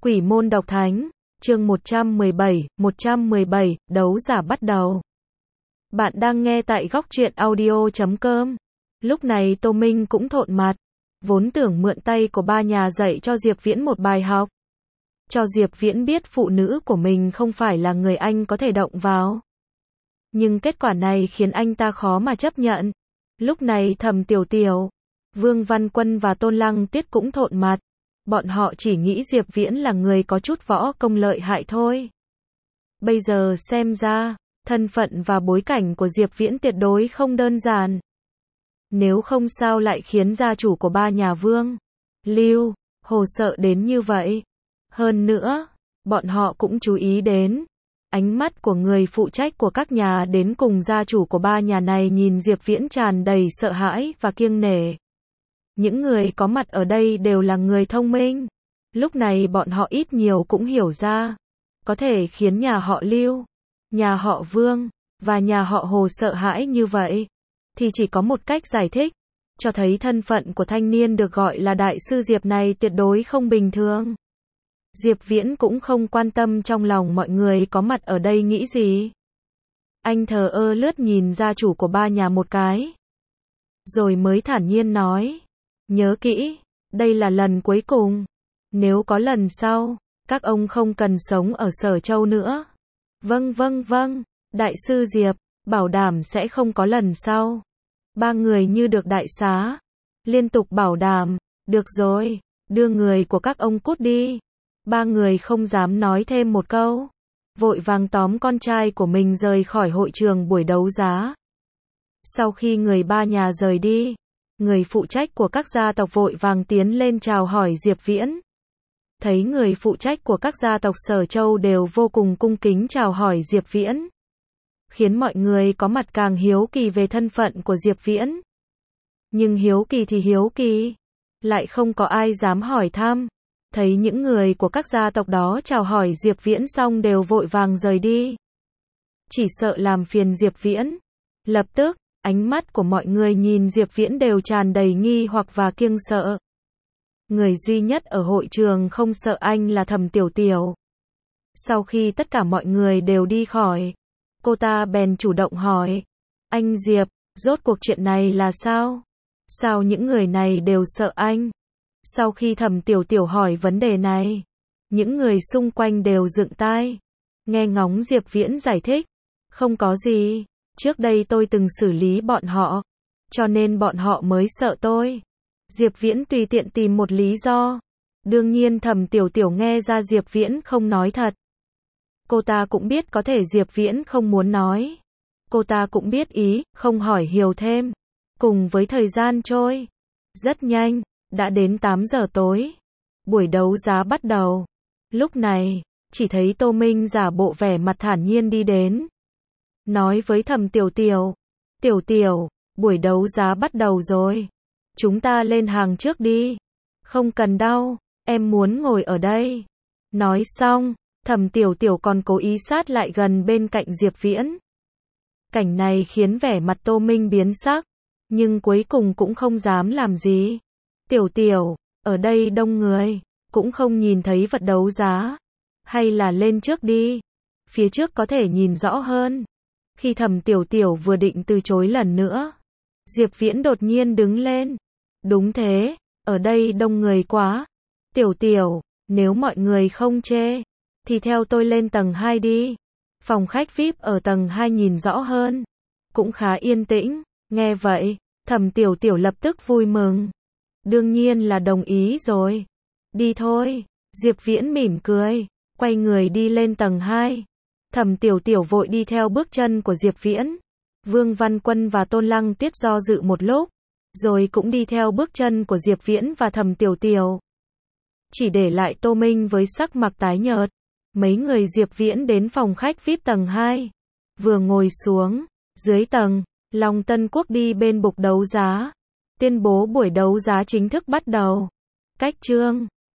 Quỷ môn độc thánh, chương 117, đấu giả bắt đầu. Bạn đang nghe tại góc truyện audio.com. Lúc này Tô Minh cũng thộn mặt, vốn tưởng mượn tay của ba nhà dạy cho Diệp Viễn một bài học. Cho Diệp Viễn biết phụ nữ của mình không phải là người anh có thể động vào. Nhưng kết quả này khiến anh ta khó mà chấp nhận. Lúc này Thẩm Tiểu Tiểu, Vương Văn Quân và Tôn Lăng Tiết cũng thộn mặt. Bọn họ chỉ nghĩ Diệp Viễn là người có chút võ công lợi hại thôi. Bây giờ xem ra, thân phận và bối cảnh của Diệp Viễn tuyệt đối không đơn giản. Nếu không sao lại khiến gia chủ của ba nhà Vương, Lưu, Hồ sợ đến như vậy. Hơn nữa, bọn họ cũng chú ý đến ánh mắt của người phụ trách của các nhà đến cùng gia chủ của ba nhà này nhìn Diệp Viễn tràn đầy sợ hãi và kiêng nể. Những người có mặt ở đây đều là người thông minh. Lúc này bọn họ ít nhiều cũng hiểu ra, có thể khiến nhà họ Lưu, nhà họ Vương và nhà họ Hồ sợ hãi như vậy, thì chỉ có một cách giải thích, cho thấy thân phận của thanh niên được gọi là đại sư Diệp này tuyệt đối không bình thường. Diệp Viễn cũng không quan tâm trong lòng mọi người có mặt ở đây nghĩ gì. Anh thờ ơ lướt nhìn gia chủ của ba nhà một cái, rồi mới thản nhiên nói, nhớ kỹ, đây là lần cuối cùng. Nếu có lần sau, các ông không cần sống ở Sở Châu nữa. Vâng, đại sư Diệp, bảo đảm sẽ không có lần sau. Ba người như được đại xá, liên tục bảo đảm, được rồi, đưa người của các ông cút đi. Ba người không dám nói thêm một câu, vội vàng tóm con trai của mình rời khỏi hội trường buổi đấu giá. Sau khi người ba nhà rời đi, người phụ trách của các gia tộc vội vàng tiến lên chào hỏi Diệp Viễn. Thấy người phụ trách của các gia tộc Sở Châu đều vô cùng cung kính chào hỏi Diệp Viễn, khiến mọi người có mặt càng hiếu kỳ về thân phận của Diệp Viễn. Nhưng hiếu kỳ thì hiếu kỳ, lại không có ai dám hỏi thăm. Thấy những người của các gia tộc đó chào hỏi Diệp Viễn xong đều vội vàng rời đi, chỉ sợ làm phiền Diệp Viễn. Lập tức, ánh mắt của mọi người nhìn Diệp Viễn đều tràn đầy nghi hoặc và kiêng sợ. Người duy nhất ở hội trường không sợ anh là Thẩm Tiểu Tiểu. Sau khi tất cả mọi người đều đi khỏi, cô ta bèn chủ động hỏi, anh Diệp, rốt cuộc chuyện này là sao? Sao những người này đều sợ anh? Sau khi Thẩm Tiểu Tiểu hỏi vấn đề này, những người xung quanh đều dựng tai, nghe ngóng Diệp Viễn giải thích. Không có gì, trước đây tôi từng xử lý bọn họ, cho nên bọn họ mới sợ tôi. Diệp Viễn tùy tiện tìm một lý do. Đương nhiên Thẩm Tiểu Tiểu nghe ra Diệp Viễn không nói thật. Cô ta cũng biết có thể Diệp Viễn không muốn nói. Cô ta cũng biết ý, không hỏi hiểu thêm. Cùng với thời gian trôi, rất nhanh, đã đến 8 giờ tối. Buổi đấu giá bắt đầu. Lúc này, chỉ thấy Tô Minh giả bộ vẻ mặt thản nhiên đi đến, nói với Thẩm Tiểu Tiểu, Tiểu Tiểu, buổi đấu giá bắt đầu rồi. Chúng ta lên hàng trước đi. Không cần đâu, em muốn ngồi ở đây. Nói xong, Thẩm Tiểu Tiểu còn cố ý sát lại gần bên cạnh Diệp Viễn. Cảnh này khiến vẻ mặt Tô Minh biến sắc, nhưng cuối cùng cũng không dám làm gì. Tiểu Tiểu, ở đây đông người, cũng không nhìn thấy vật đấu giá. Hay là lên trước đi, phía trước có thể nhìn rõ hơn. Khi Thẩm Tiểu Tiểu vừa định từ chối lần nữa, Diệp Viễn đột nhiên đứng lên. Đúng thế, ở đây đông người quá. Tiểu Tiểu, nếu mọi người không chê, thì theo tôi lên tầng 2 đi. Phòng khách VIP ở tầng 2 nhìn rõ hơn, cũng khá yên tĩnh. Nghe vậy, Thẩm Tiểu Tiểu lập tức vui mừng. Đương nhiên là đồng ý rồi. Đi thôi. Diệp Viễn mỉm cười, quay người đi lên tầng 2. Thẩm Tiểu Tiểu vội đi theo bước chân của Diệp Viễn. Vương Văn Quân và Tôn Lăng Tiết do dự một lúc, rồi cũng đi theo bước chân của Diệp Viễn và Thẩm Tiểu Tiểu. Chỉ để lại Tô Minh với sắc mặt tái nhợt. Mấy người Diệp Viễn đến phòng khách VIP tầng 2. Vừa ngồi xuống, dưới tầng, Long Tân Quốc đi bên bục đấu giá, tuyên bố buổi đấu giá chính thức bắt đầu. Cách chương